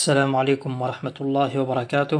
السلام عليكم ورحمة الله وبركاته.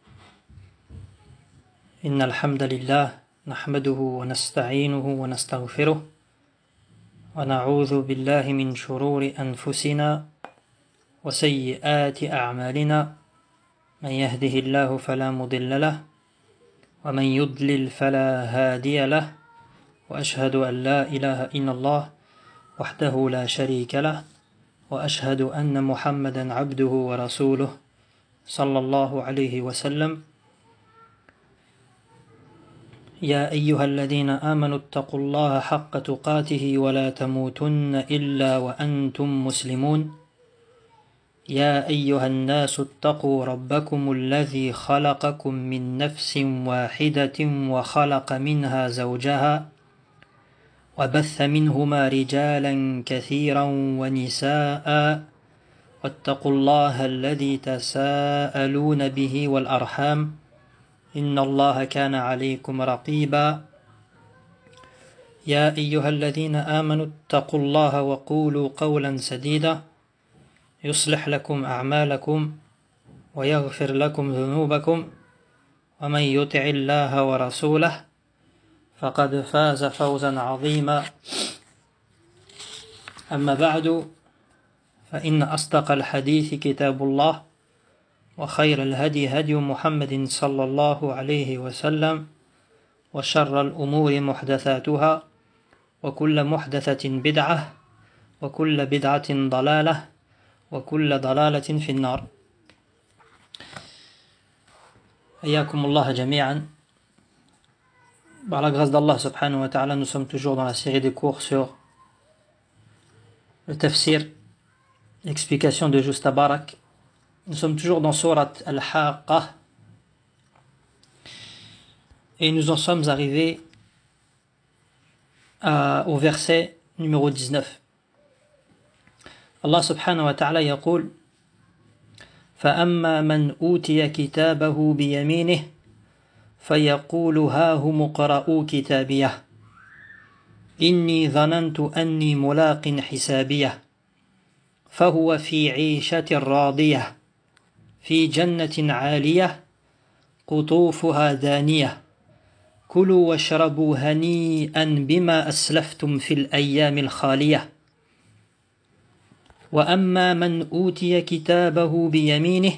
إن الحمد لله نحمده ونستعينه ونستغفره ونعوذ بالله من شرور أنفسنا وسيئات أعمالنا. من يهده الله فلا مضل له ومن يضلل فلا هادي له، وأشهد أن لا إله إلا الله وحده لا شريك له، وأشهد أن محمدا عبده ورسوله صلى الله عليه وسلم. يا أيها الذين آمنوا اتقوا الله حق تقاته ولا تموتن إلا وأنتم مسلمون. يا أيها الناس اتقوا ربكم الذي خلقكم من نفس واحدة وخلق منها زوجها وبث منهما رجالا كثيرا ونساء، واتقوا الله الذي تساءلون به والأرحام إن الله كان عليكم رقيبا. يا أيها الذين آمنوا اتقوا الله وقولوا قولا سديدا يصلح لكم أعمالكم ويغفر لكم ذنوبكم، ومن يطع الله ورسوله فقد فاز فوزا عظيما. أما بعد، فإن أصدق الحديث كتاب الله، وخير الهدي هدي محمد صلى الله عليه وسلم، وشر الأمور محدثاتها، وكل محدثة بدعة، وكل بدعة ضلالة، وكل ضلالة في النار. حياكم الله جميعا. Par la grâce d'Allah subhanahu wa ta'ala, nous sommes toujours dans la série des cours sur le tafsir, l'explication de Juste Tabarak. Nous sommes toujours dans Surat Al-Haqqa et nous en sommes arrivés au verset numéro 19. Allah subhanahu wa ta'ala يقول: فأما من أوتي كتابه بيمينه فيقول هاهم اقرءوا كتابيه إني ظننت أني ملاق حسابيه فهو في عيشة راضية في جنة عالية قطوفها دانية كلوا واشربوا هنيئا بما أسلفتم في الأيام الخالية. وأما من أوتي كتابه بيمينه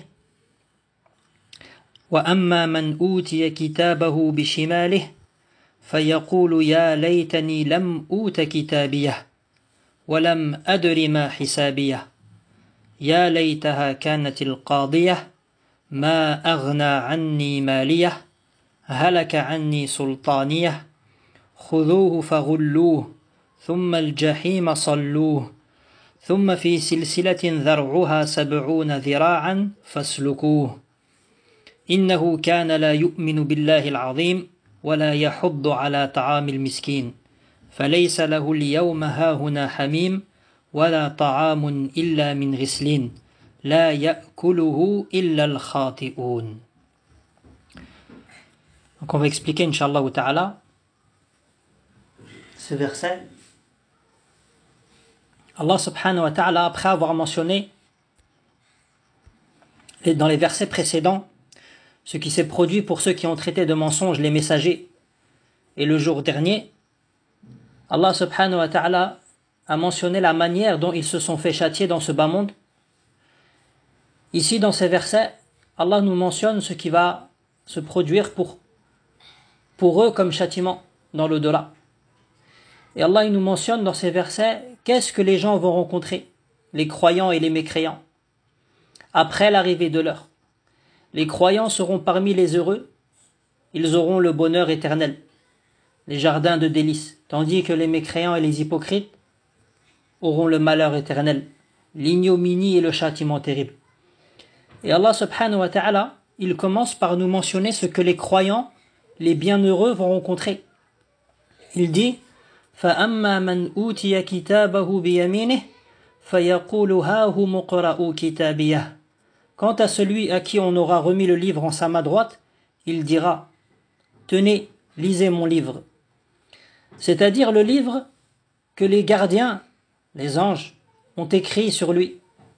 وأما من أوتي كتابه بشماله فيقول يا ليتني لم أوت كتابيه ولم أدر ما حسابيه يا ليتها كانت القاضية ما أغنى عني ماليه هلك عني سلطانيه خذوه فغلوه ثم الجحيم صلوه ثم في سلسلة ذرعها 70 ذراعا فاسلكوه إنه كان لا يؤمن بالله العظيم ولا يحض على طعام المسكين فليس له اليوم هاهنا حميم ولا طعام إلا من غسلين لا يأكله إلا الخاطئون. Donc on va expliquer Inch'Allah ta'ala ce verset. Allah subhanahu wa ta'ala, après avoir mentionné dans les versets précédents ce qui s'est produit pour ceux qui ont traité de mensonges les messagers et le jour dernier, Allah subhanahu wa ta'ala a mentionné la manière dont ils se sont fait châtier dans ce bas monde. Ici dans ces versets, Allah nous mentionne ce qui va se produire pour eux comme châtiment dans l'au-delà. Et Allah il nous mentionne dans ces versets qu'est-ce que les gens vont rencontrer, les croyants et les mécréants, après l'arrivée de l'heure. Les croyants seront parmi les heureux, ils auront le bonheur éternel, les jardins de délices, tandis que les mécréants et les hypocrites auront le malheur éternel, l'ignominie et le châtiment terrible. Et Allah subhanahu wa ta'ala, il commence par nous mentionner ce que les croyants, les bienheureux vont rencontrer. Il dit: فَأَمَّا مَنْ أُوتِيَ كِتَابَهُ بِيَمِينِهِ فَيَقُولُ هَاهُمُ اقْرَءُوا كِتَابِيَهْ. Quant à celui à qui on aura remis le livre en sa main droite, il dira: tenez, lisez mon livre. C'est-à-dire le livre que les gardiens, les anges, ont écrit sur lui.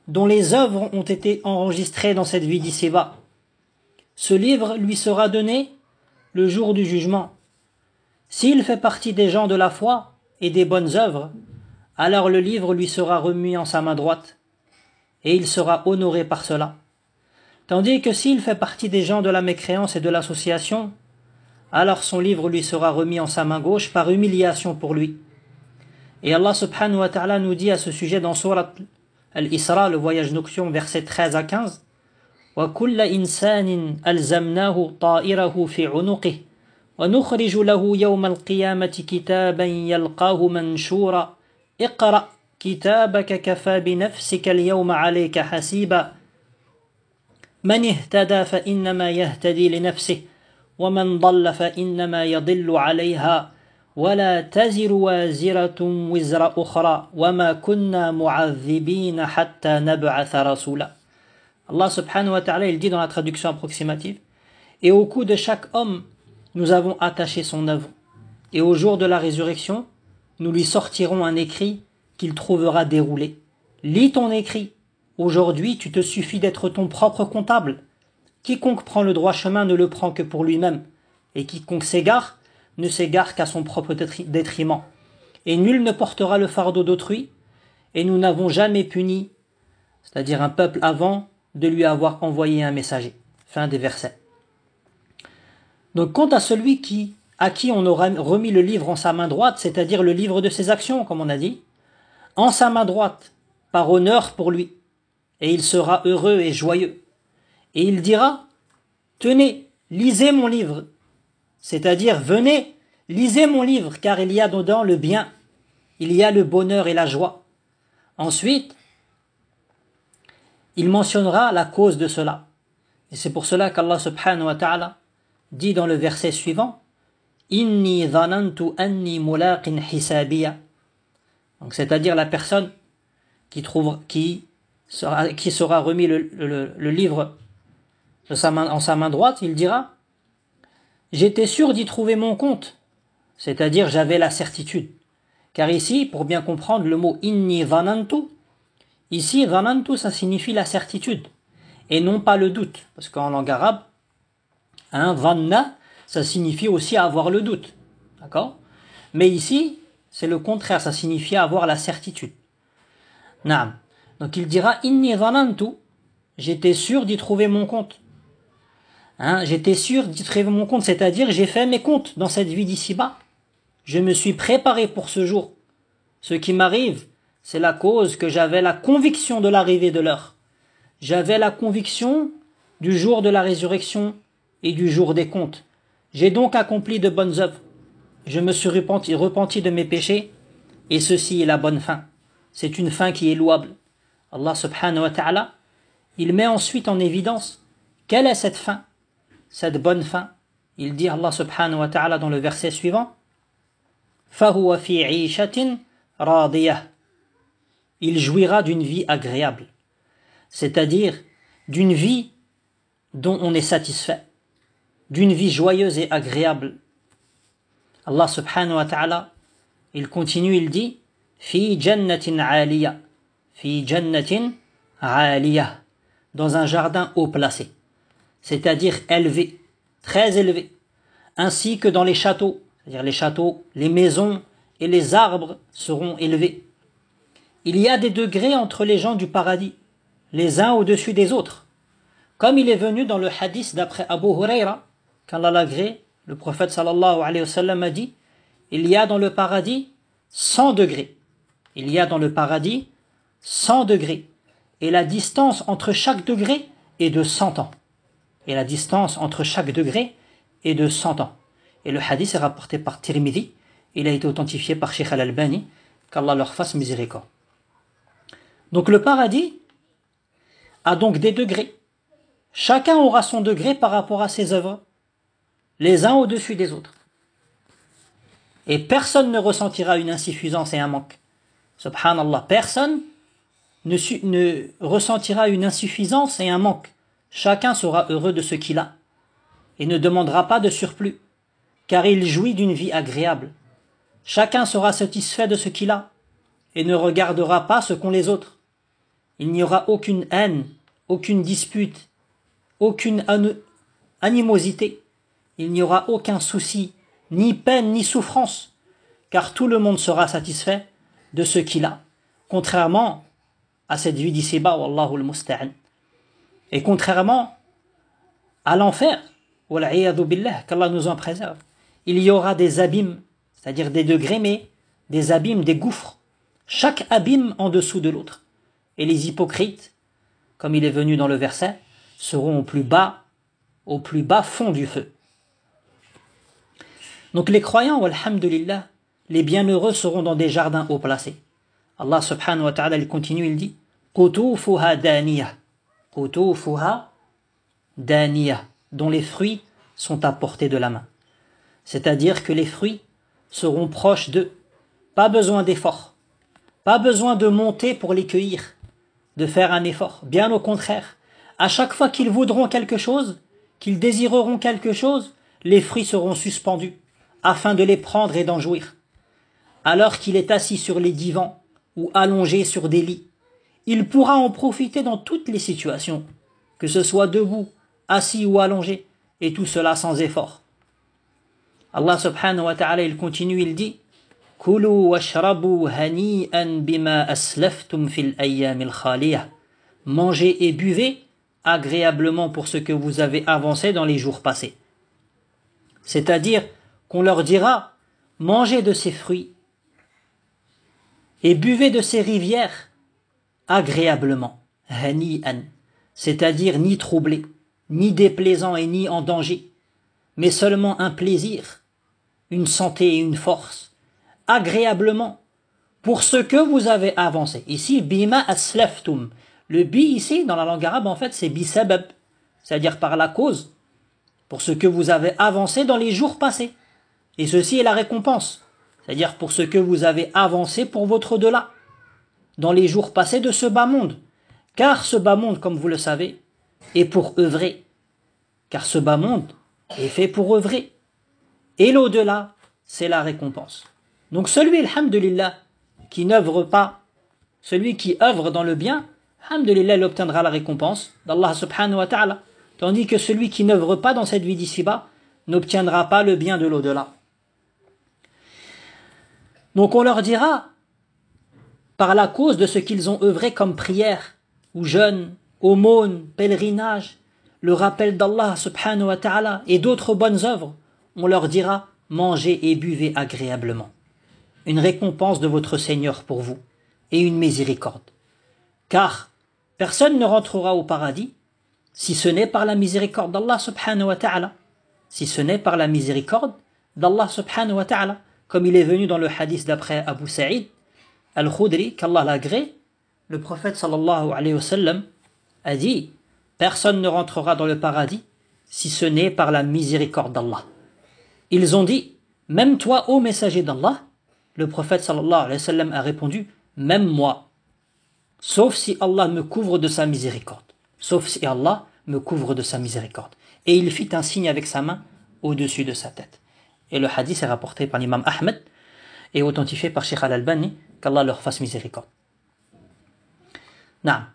dont les œuvres ont été enregistrées dans cette vie d'ici-bas. Ce livre lui sera donné le jour du jugement. S'il fait partie des gens de la foi et des bonnes œuvres, alors le livre lui sera remis en sa main droite, et il sera honoré par cela. Tandis que s'il fait partie des gens de la mécréance et de l'association, alors son livre lui sera remis en sa main gauche par humiliation pour lui. Et Allah subhanahu wa ta'ala nous dit à ce sujet dans Surat Al-Isra, le voyage nocturne, versets 13 à 15, وَكُلَّ إِنسَانٍ أَلْزَمْنَاهُ طَائِرَهُ فِي عُنُقِهِ وَنُخْرِجُ لَهُ يَوْمَ الْقِيَامَةِ كِتَابًا يَلْقَاهُ مَنْشُورًا اقْرَأْ كِتَابَكَ كَفَى بِنَفْسِكَ الْيَوْمَ عَلَيْكَ حَسِيبًا من اهتدى فإنما يهتدي لنفسه ومن ضل فإنما يضل عليها ولا تزر وازرة وزر أخرى وما كنا معذبين حتى نبعث رسولا. Allah subhanahu wa ta'ala, il dit dans la traduction approximative, et au cou de chaque homme nous avons attaché son œuvre, et au jour de la résurrection nous lui sortirons un écrit qu'il trouvera déroulé. Lis ton écrit. Aujourd'hui, tu te suffis d'être ton propre comptable. Quiconque prend le droit chemin ne le prend que pour lui-même, et quiconque s'égare ne s'égare qu'à son propre détriment. Et nul ne portera le fardeau d'autrui, et nous n'avons jamais puni, c'est-à-dire un peuple avant, de lui avoir envoyé un messager. Fin des versets. Donc quant à celui à qui on aura remis le livre en sa main droite, c'est-à-dire le livre de ses actions, comme on a dit, en sa main droite, par honneur pour lui, et il sera heureux et joyeux. Et il dira, tenez, lisez mon livre, c'est-à-dire venez, lisez mon livre, car il y a dedans le bien, il y a le bonheur et la joie. Ensuite, il mentionnera la cause de cela. Et c'est pour cela qu'Allah subhanahu wa ta'ala dit dans le verset suivant, Inni dhanantu anni mulaqin hisabiya. Donc c'est-à-dire la personne qui sera remis le livre en sa main droite, il dira, j'étais sûr d'y trouver mon compte, c'est-à-dire j'avais la certitude. Car ici, pour bien comprendre le mot inni dhanantu, ici dhanantu ça signifie la certitude et non pas le doute, parce qu'en langue arabe, dhanna ça signifie aussi avoir le doute, d'accord? Mais ici, c'est le contraire, ça signifie avoir la certitude. Naam. Donc il dira inni dhanantu, j'étais sûr d'y trouver mon compte. J'étais sûr d'y trouver mon compte, c'est-à-dire j'ai fait mes comptes dans cette vie d'ici-bas. Je me suis préparé pour ce jour. Ce qui m'arrive, c'est la cause que j'avais la conviction de l'arrivée de l'heure. J'avais la conviction du jour de la résurrection et du jour des comptes. J'ai donc accompli de bonnes œuvres. Je me suis repenti de mes péchés, et ceci est la bonne fin. C'est une fin qui est louable. Allah subhanahu wa ta'ala, il met ensuite en évidence quelle est cette fin, cette bonne fin. Il dit Allah subhanahu wa ta'ala dans le verset suivant, فَهُوَ فِي عِيشَةٍ رَاضِيَةٍ. Il jouira d'une vie agréable, c'est-à-dire d'une vie dont on est satisfait, d'une vie joyeuse et agréable. Allah subhanahu wa ta'ala, il continue, il dit, fi jannatin 'aliya, fi jannatin 'aliya, dans un jardin haut placé, c'est-à-dire élevé, très élevé, ainsi que dans les châteaux, c'est-à-dire les châteaux, les maisons et les arbres seront élevés. Il y a des degrés entre les gens du paradis, les uns au-dessus des autres. Comme il est venu dans le hadith d'après Abu Huraira, qu'Allah l'agrée, le prophète sallallahu alayhi wa sallam a dit, il y a dans le paradis 100 degrés. Il y a dans le paradis 100 degrés. Et la distance entre chaque degré est de 100 ans. Et la distance entre chaque degré est de 100 ans. Et le hadith est rapporté par Tirmidhi. Il a été authentifié par Sheikh Al-Albani. Qu'Allah leur fasse miséricorde. Donc le paradis a donc des degrés. Chacun aura son degré par rapport à ses œuvres, les uns au-dessus des autres. Et personne ne ressentira une insuffisance et un manque. Subhanallah, personne ne ressentira une insuffisance et un manque. Chacun sera heureux de ce qu'il a et ne demandera pas de surplus, car il jouit d'une vie agréable. Chacun sera satisfait de ce qu'il a et ne regardera pas ce qu'ont les autres. il n'y aura aucune haine, aucune dispute, aucune animosité, il n'y aura aucun souci, ni peine, ni souffrance, car tout le monde sera satisfait de ce qu'il a, contrairement à cette vie d'ici-bas, wallahu al-musta'an. Et contrairement à l'enfer, wal'iyadhu billah, qu'Allah nous en préserve, il y aura des abîmes, c'est-à-dire des degrés, mais des abîmes, des gouffres, chaque abîme en dessous de l'autre. Et les hypocrites, comme il est venu dans le verset, seront au plus bas fond du feu. Donc les croyants, walhamdulillah, les bienheureux seront dans des jardins haut placés. Allah subhanahu wa ta'ala, il continue, il dit Qutufuha daniyah. Qutufuha daniyah, dont les fruits sont à portée de la main. C'est-à-dire que les fruits seront proches d'eux. Pas besoin d'effort. Pas besoin de monter pour les cueillir, de faire un effort. Bien au contraire. À chaque fois qu'ils voudront quelque chose, qu'ils désireront quelque chose, les fruits seront suspendus, afin de les prendre et d'en jouir. Alors qu'il est assis sur les divans ou allongé sur des lits, il pourra en profiter dans toutes les situations, que ce soit debout, assis ou allongé, et tout cela sans effort. Allah subhanahu wa ta'ala, il continue, il dit Kulu washrabu hani'an bima aslaftum fil ayyamil khaliyah. Mangez et buvez agréablement pour ce que vous avez avancé dans les jours passés. C'est-à-dire qu'on leur dira mangez de ces fruits et buvez de ces rivières agréablement, hani'an, c'est-à-dire ni troublé, ni déplaisant et ni en danger, mais seulement un plaisir, une santé et une force, agréablement, pour ce que vous avez avancé. Ici, bima aslaftum. Le bi ici, dans la langue arabe, en fait, c'est bisabab, c'est-à-dire par la cause, pour ce que vous avez avancé dans les jours passés. Et ceci est la récompense, c'est-à-dire pour ce que vous avez avancé pour votre au-delà, dans les jours passés de ce bas monde. Car ce bas monde, comme vous le savez, est pour œuvrer. Car ce bas monde est fait pour œuvrer. Et l'au-delà, c'est la récompense. Donc celui, alhamdulillah, qui n'œuvre pas, celui qui œuvre dans le bien, alhamdulillah, il obtiendra la récompense d'Allah subhanahu wa ta'ala. Tandis que celui qui n'œuvre pas dans cette vie d'ici-bas n'obtiendra pas le bien de l'au-delà. Donc on leur dira, par la cause de ce qu'ils ont œuvré comme prière, ou jeûne, aumône, pèlerinage, le rappel d'Allah subhanahu wa ta'ala et d'autres bonnes œuvres, on leur dira, mangez et buvez agréablement. Une récompense de votre Seigneur pour vous, et une miséricorde. Car personne ne rentrera au paradis, si ce n'est par la miséricorde d'Allah subhanahu wa ta'ala. Si ce n'est par la miséricorde d'Allah subhanahu wa ta'ala. Comme il est venu dans le hadith d'après Abu Sa'id al-Khudri, qu'Allah l'agrée, le prophète sallallahu alayhi wa sallam a dit « Personne ne rentrera dans le paradis si ce n'est par la miséricorde d'Allah. » Ils ont dit « Même toi, ô messager d'Allah ?» Le prophète sallallahu alayhi wa sallam a répondu « Même moi, sauf si Allah me couvre de sa miséricorde. » Sauf si Allah me couvre de sa miséricorde. Et il fit un signe avec sa main au-dessus de sa tête. Et le hadith est rapporté par l'imam Ahmed et authentifié par Sheikh Al-Albani, qu'Allah leur fasse miséricorde. Naam.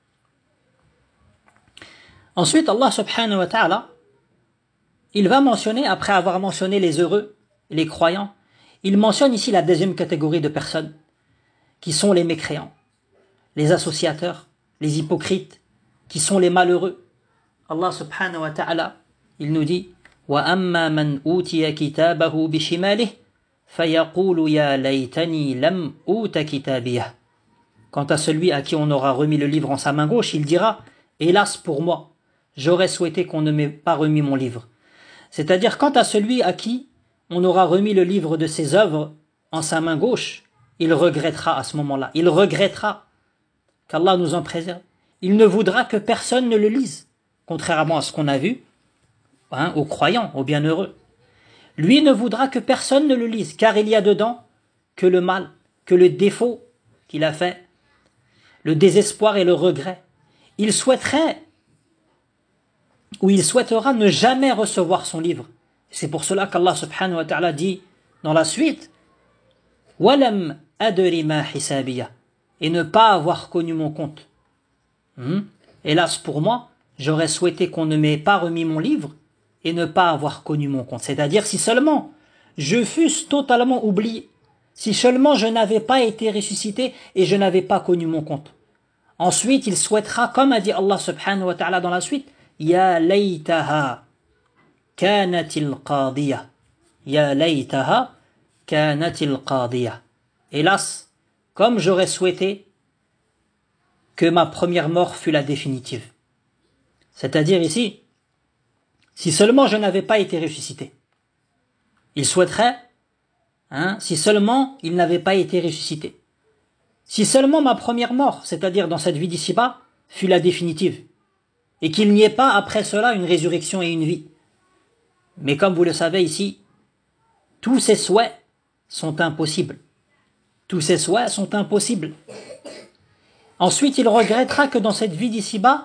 Ensuite, Allah subhanahu wa ta'ala, il va mentionner, après avoir mentionné les heureux, les croyants, il mentionne ici la deuxième catégorie de personnes, qui sont les mécréants, les associateurs, les hypocrites, qui sont les malheureux. Allah subhanahu wa ta'ala, il nous dit وَأَمَّا مَنْ أُوتِيَ كِتَابَهُ بِشِمَالِهِ فَيَقُولُ يَا لَيْتَنِي لَمْ أُوتَ كِتَابِيَهْ. Quant à celui à qui on aura remis le livre en sa main gauche, il dira « Hélas pour moi, j'aurais souhaité qu'on ne m'ait pas remis mon livre. » C'est-à-dire, quant à celui à qui on aura remis le livre de ses œuvres en sa main gauche, il regrettera à ce moment-là. Il regrettera qu'Allah nous en préserve. Il ne voudra que personne ne le lise, contrairement à ce qu'on a vu, aux croyants, aux bienheureux. Lui ne voudra que personne ne le lise, car il y a dedans que le mal, que le défaut qu'il a fait, le désespoir et le regret. Il souhaiterait, ou il souhaitera ne jamais recevoir son livre. C'est pour cela qu'Allah subhanahu wa ta'ala dit dans la suite « Walam adri ma hisabiya » et ne pas avoir connu mon compte. Hélas pour moi, j'aurais souhaité qu'on ne m'ait pas remis mon livre et ne pas avoir connu mon compte. C'est-à-dire si seulement je fusse totalement oublié, si seulement je n'avais pas été ressuscité et je n'avais pas connu mon compte. Ensuite, il souhaitera, comme a dit Allah subhanahu wa ta'ala dans la suite, Ya laytaha kanatil qadiya. Ya laytaha kanatil qadiya. Hélas, comme j'aurais souhaité que ma première mort fût la définitive. C'est-à-dire ici, si seulement je n'avais pas été ressuscité. Il souhaiterait, si seulement il n'avait pas été ressuscité. Si seulement ma première mort, c'est-à-dire dans cette vie d'ici-bas, fut la définitive, et qu'il n'y ait pas après cela une résurrection et une vie. Mais comme vous le savez ici, tous ces souhaits sont impossibles. Tous ces souhaits sont impossibles. Ensuite, il regrettera que dans cette vie d'ici-bas,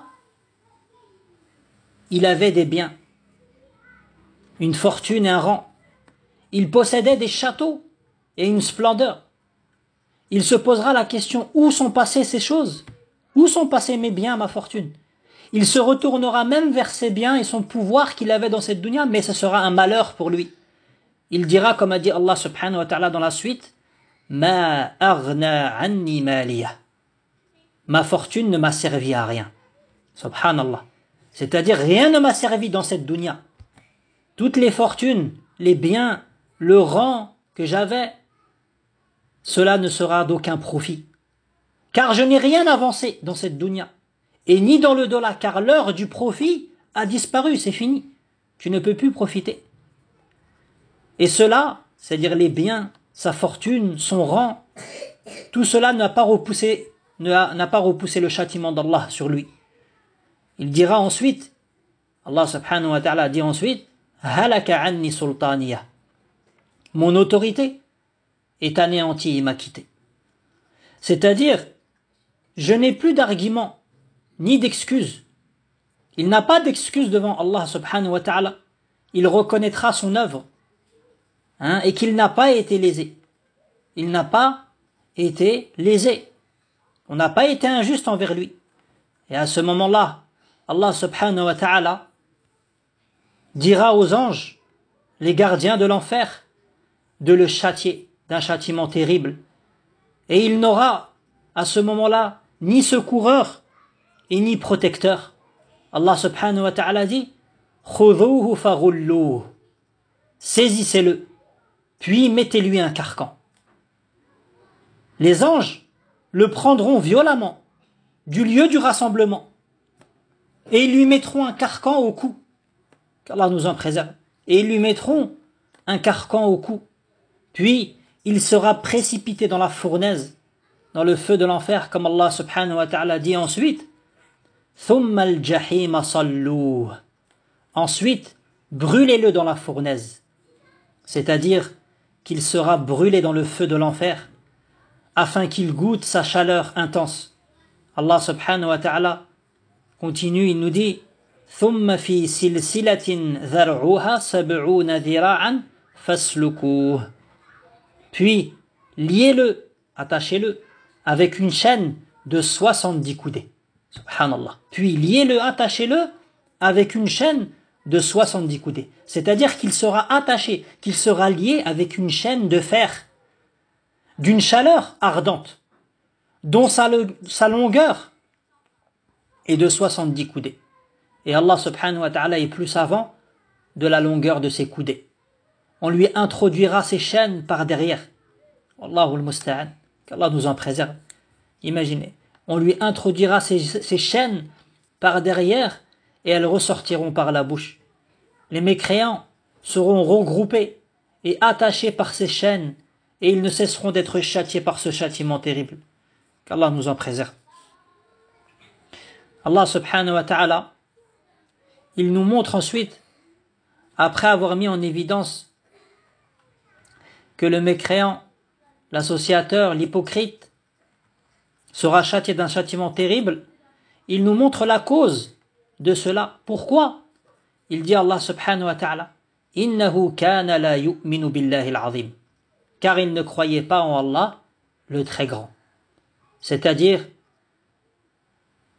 il avait des biens, une fortune et un rang. Il possédait des châteaux et une splendeur. Il se posera la question, où sont passées ces choses? Où sont passés mes biens, ma fortune? Il se retournera même vers ses biens et son pouvoir qu'il avait dans cette dunya, mais ce sera un malheur pour lui. Il dira, comme a dit Allah subhanahu wa ta'ala dans la suite, Ma aghna anni maliya. Ma fortune ne m'a servi à rien. Subhanallah. C'est-à-dire, rien ne m'a servi dans cette dunya. Toutes les fortunes, les biens, le rang que j'avais, cela ne sera d'aucun profit. Car je n'ai rien avancé dans cette dunya. Et ni dans le dollar, car l'heure du profit a disparu, c'est fini. Tu ne peux plus profiter. Et cela, c'est-à-dire les biens, sa fortune, son rang, tout cela n'a pas repoussé le châtiment d'Allah sur lui. Il dira ensuite, Allah subhanahu wa ta'ala dit ensuite, Halaka anni sultaniya. Mon autorité est anéantie et m'a quitté. C'est-à-dire, je n'ai plus d'argument, ni d'excuses. Il n'a pas d'excuse devant Allah subhanahu wa ta'ala. Il reconnaîtra son œuvre, et qu'il n'a pas été lésé. Il n'a pas été lésé. On n'a pas été injuste envers lui. Et à ce moment-là, Allah subhanahu wa ta'ala dira aux anges, les gardiens de l'enfer, de le châtier d'un châtiment terrible. Et il n'aura à ce moment-là ni secoureur et ni protecteur. Allah subhanahu wa ta'ala dit, Khudhuhu faghulluh. Saisissez-le, puis mettez-lui un carcan. Les anges le prendront violemment du lieu du rassemblement et ils lui mettront un carcan au cou, qu'Allah nous en préserve, et ils lui mettront un carcan au cou, puis il sera précipité dans la fournaise, dans le feu de l'enfer, comme Allah subhanahu wa ta'ala dit ensuite, Thumma al-jahima salluh. Ensuite, brûlez-le dans la fournaise, c'est-à-dire qu'il sera brûlé dans le feu de l'enfer, afin qu'il goûte sa chaleur intense. Allah subhanahu wa ta'ala continue, il nous dit ثُمَّ فِي سِلْسِلَةٍ ذَرْعُهَا سَبْعُونَ ذِرَاعًا فَاسْلُكُوهُ. Puis, liez-le, attachez-le, avec une chaîne de 70 coudées. Subhanallah. Puis, liez-le, attachez-le, avec une chaîne de 70 coudées. C'est-à-dire qu'il sera attaché, qu'il sera lié avec une chaîne de fer, d'une chaleur ardente, dont sa longueur est de 70 coudées. Et Allah subhanahu wa ta'ala est plus savant de la longueur de ses coudées. On lui introduira ses chaînes par derrière. Wallahu al-musta'an, qu'Allah nous en préserve. Imaginez, on lui introduira ses chaînes par derrière et elles ressortiront par la bouche. Les mécréants seront regroupés et attachés par ces chaînes et ils ne cesseront d'être châtiés par ce châtiment terrible. Qu'Allah nous en préserve. Allah subhanahu wa ta'ala, il nous montre ensuite, après avoir mis en évidence que le mécréant, l'associateur, l'hypocrite, sera châtié d'un châtiment terrible, il nous montre la cause de cela. Pourquoi? Il dit Allah subhanahu wa ta'ala, Innahu kana la yu'minu billahi al-azim. Car il ne croyait pas en Allah, le très grand. C'est-à-dire,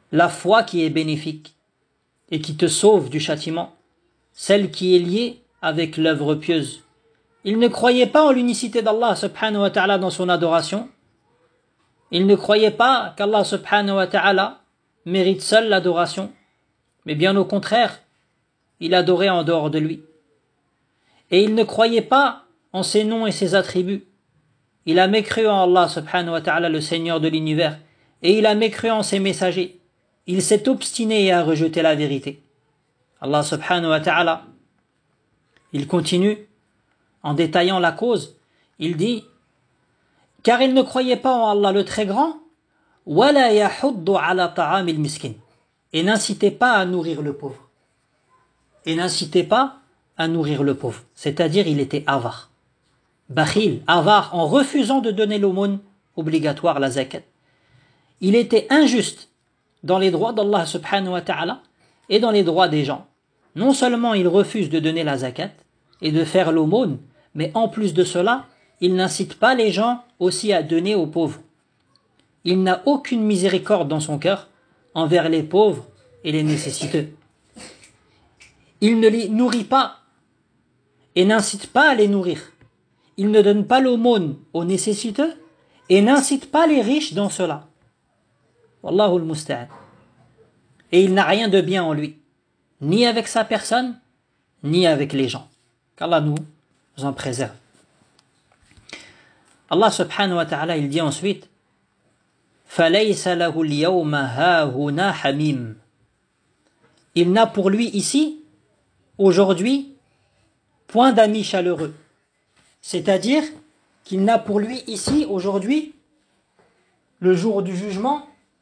la foi qui est bénéfique et qui te sauve du châtiment, celle qui est liée avec l'œuvre pieuse. Il ne croyait pas en l'unicité d'Allah subhanahu wa ta'ala dans son adoration. Il ne croyait pas qu'Allah subhanahu wa ta'ala mérite seul l'adoration, mais bien au contraire, il adorait en dehors de lui. Et il ne croyait pas en ses noms et ses attributs. Il a mécru en Allah subhanahu wa ta'ala, le Seigneur de l'univers, et il a mécru en ses messagers. Il s'est obstiné à rejeter la vérité. Allah subhanahu wa ta'ala, il continue en détaillant la cause. Il dit, car il ne croyait pas en Allah le Très Grand, وَلَا يَحُضُّ عَلَى طَعَامِ الْمِسْكِينِ, et n'incitait pas à nourrir le pauvre. Et n'incitait pas à nourrir le pauvre. C'est-à-dire, il était avare. Bakhil, avare, en refusant de donner l'aumône obligatoire, la zakat. Il était injuste dans les droits d'Allah subhanahu wa ta'ala et dans les droits des gens. Non seulement il refuse de donner la zakat et de faire l'aumône, mais en plus de cela, il n'incite pas les gens aussi à donner aux pauvres. Il n'a aucune miséricorde dans son cœur envers les pauvres et les nécessiteux. Il ne les nourrit pas et n'incite pas à les nourrir. Il ne donne pas l'aumône aux nécessiteux et n'incite pas les riches dans cela. Wallahu al-musta'an. Et il n'a rien de bien en lui, ni avec sa personne, ni avec les gens. Qu'Allah nous en préserve. Allah subhanahu wa ta'ala, il dit ensuite, فَلَيْسَ لَهُ الْيَوْمَ هَاهُنَا حَمِيمٌ. Il n'a pour lui ici, aujourd'hui, point d'amis chaleureux. C'est-à-dire qu'il n'a pour lui ici, aujourd'hui, le jour du jugement,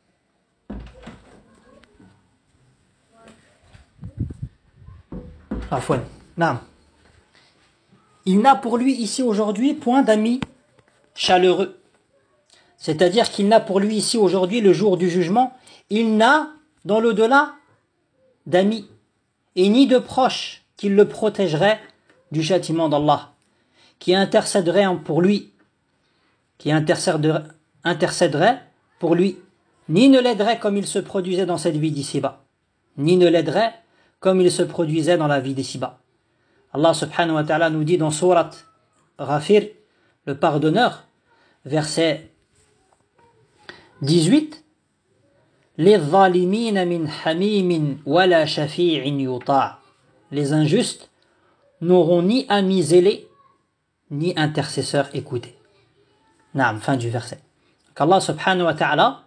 il n'a pour lui ici aujourd'hui point d'amis chaleureux. C'est-à-dire qu'il n'a pour lui ici aujourd'hui le jour du jugement, il n'a dans l'au-delà d'amis et ni de proches qui le protégeraient du châtiment d'Allah, qui intercéderait pour lui, qui intercéderait pour lui, ni ne l'aiderait comme il se produisait dans cette vie d'ici-bas, ni ne l'aiderait comme il se produisait dans la vie d'ici-bas. Allah subhanahu wa ta'ala nous dit dans Surat Ghafir, le pardonneur, verset 18, Les injustes n'auront ni amis zélés, ni intercesseurs écoutés. Naam, fin du verset. Donc Allah subhanahu wa ta'ala,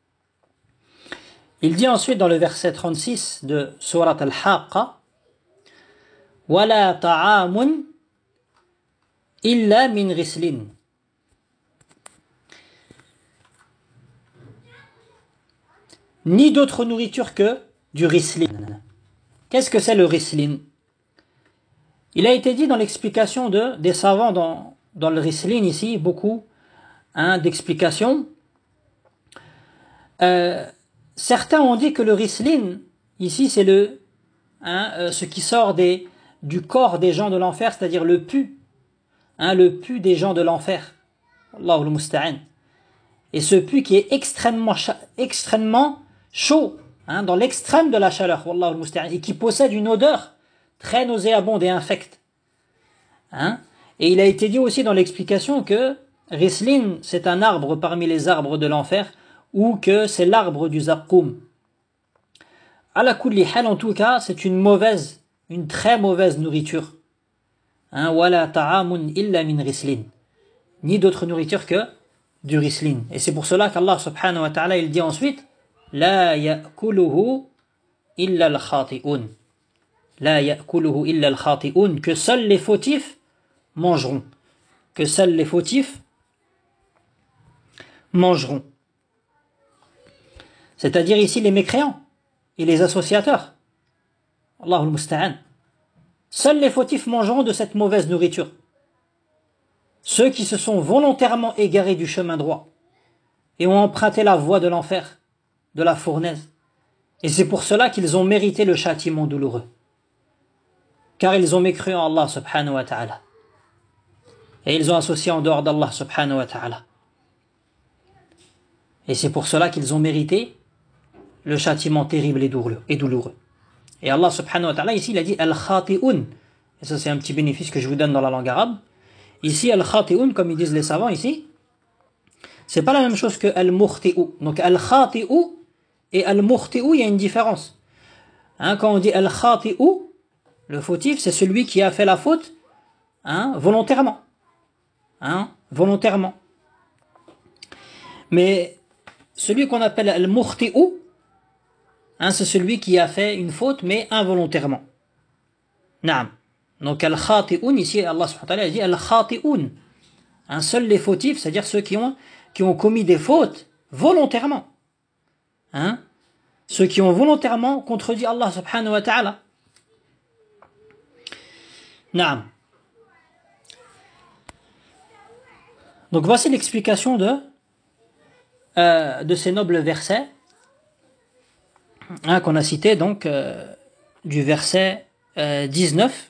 il dit ensuite dans le verset 36 de Surat Al-Haqqa, وَلَا طَعَامٌ إِلَّا مِنْ غِسْلٍ. Ni d'autre nourriture que du rislin. Qu'est-ce que c'est le rislin? Il a été dit dans l'explication des savants dans le rislin ici, beaucoup d'explications. Certains ont dit que le rislin, ici, c'est ce qui sort du corps des gens de l'enfer, c'est-à-dire le pu des gens de l'enfer. Allahu al-musta'an. Et ce pu qui est extrêmement chaud, dans l'extrême de la chaleur, Wallahu al-musta'an, et qui possède une odeur très nauséabonde et infecte. Et il a été dit aussi dans l'explication que rislin, c'est un arbre parmi les arbres de l'enfer, ou que c'est l'arbre du zaqqum. Ala kulli hal, en tout cas, c'est une très mauvaise nourriture. Wala ta'amun illa min rislin. Ni d'autre nourriture que du rislin. Et c'est pour cela qu'Allah subhanahu wa ta'ala, il dit ensuite, La ya'kuluhu illa al-khati'un. La ya'kuluhu illa al-khati'un. Que seuls les fautifs mangeront. Que seuls les fautifs mangeront. C'est-à-dire ici les mécréants et les associateurs. Allahu al-musta'an. Seuls les fautifs mangeront de cette mauvaise nourriture. Ceux qui se sont volontairement égarés du chemin droit et ont emprunté la voie de l'enfer, de la fournaise. Et c'est pour cela qu'ils ont mérité le châtiment douloureux. Car ils ont mécru en Allah subhanahu wa ta'ala. Et ils ont associé en dehors d'Allah subhanahu wa ta'ala. Et c'est pour cela qu'ils ont mérité le châtiment terrible et douloureux. Et Allah subhanahu wa ta'ala, ici, il a dit al-khati'un. Et ça, c'est un petit bénéfice que je vous donne dans la langue arabe. Ici, al-khati'un, comme ils disent les savants ici, c'est pas la même chose que al-mukhti'u. Donc, al-khati'u et al-mukhti'u, il y a une différence. Hein, quand on dit al-khati'u, le fautif, c'est celui qui a fait la faute volontairement. Volontairement. Mais celui qu'on appelle al-mukhti'u, c'est celui qui a fait une faute, mais involontairement. Naam. Donc al-khati'un, ici, Allah subhanahu wa ta'ala a dit al-khati'un. Seuls les fautifs, c'est-à-dire ceux qui ont commis des fautes volontairement. Ceux qui ont volontairement contredit Allah subhanahu wa ta'ala. Naam. Donc voici l'explication de ces nobles versets qu'on a cités, donc du verset 19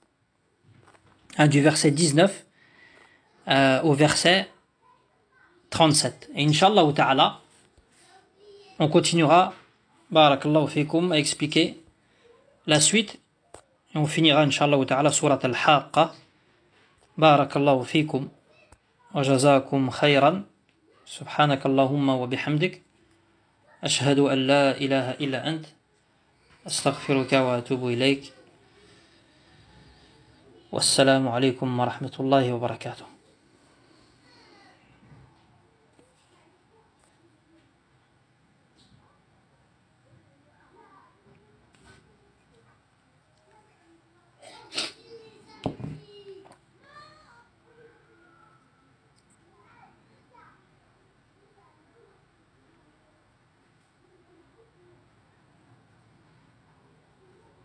du verset 19 au verset 37. Et Inch'Allah ta'ala, on continuera, barakallahu fikum, à expliquer la suite, et on finira Inch'Allah ta'ala surat al-Haqqa. Barakallahu fikum wa jazakum khayran. سبحانك اللهم وبحمدك أشهد أن لا إله إلا أنت أستغفرك وأتوب إليك والسلام عليكم ورحمة الله وبركاته.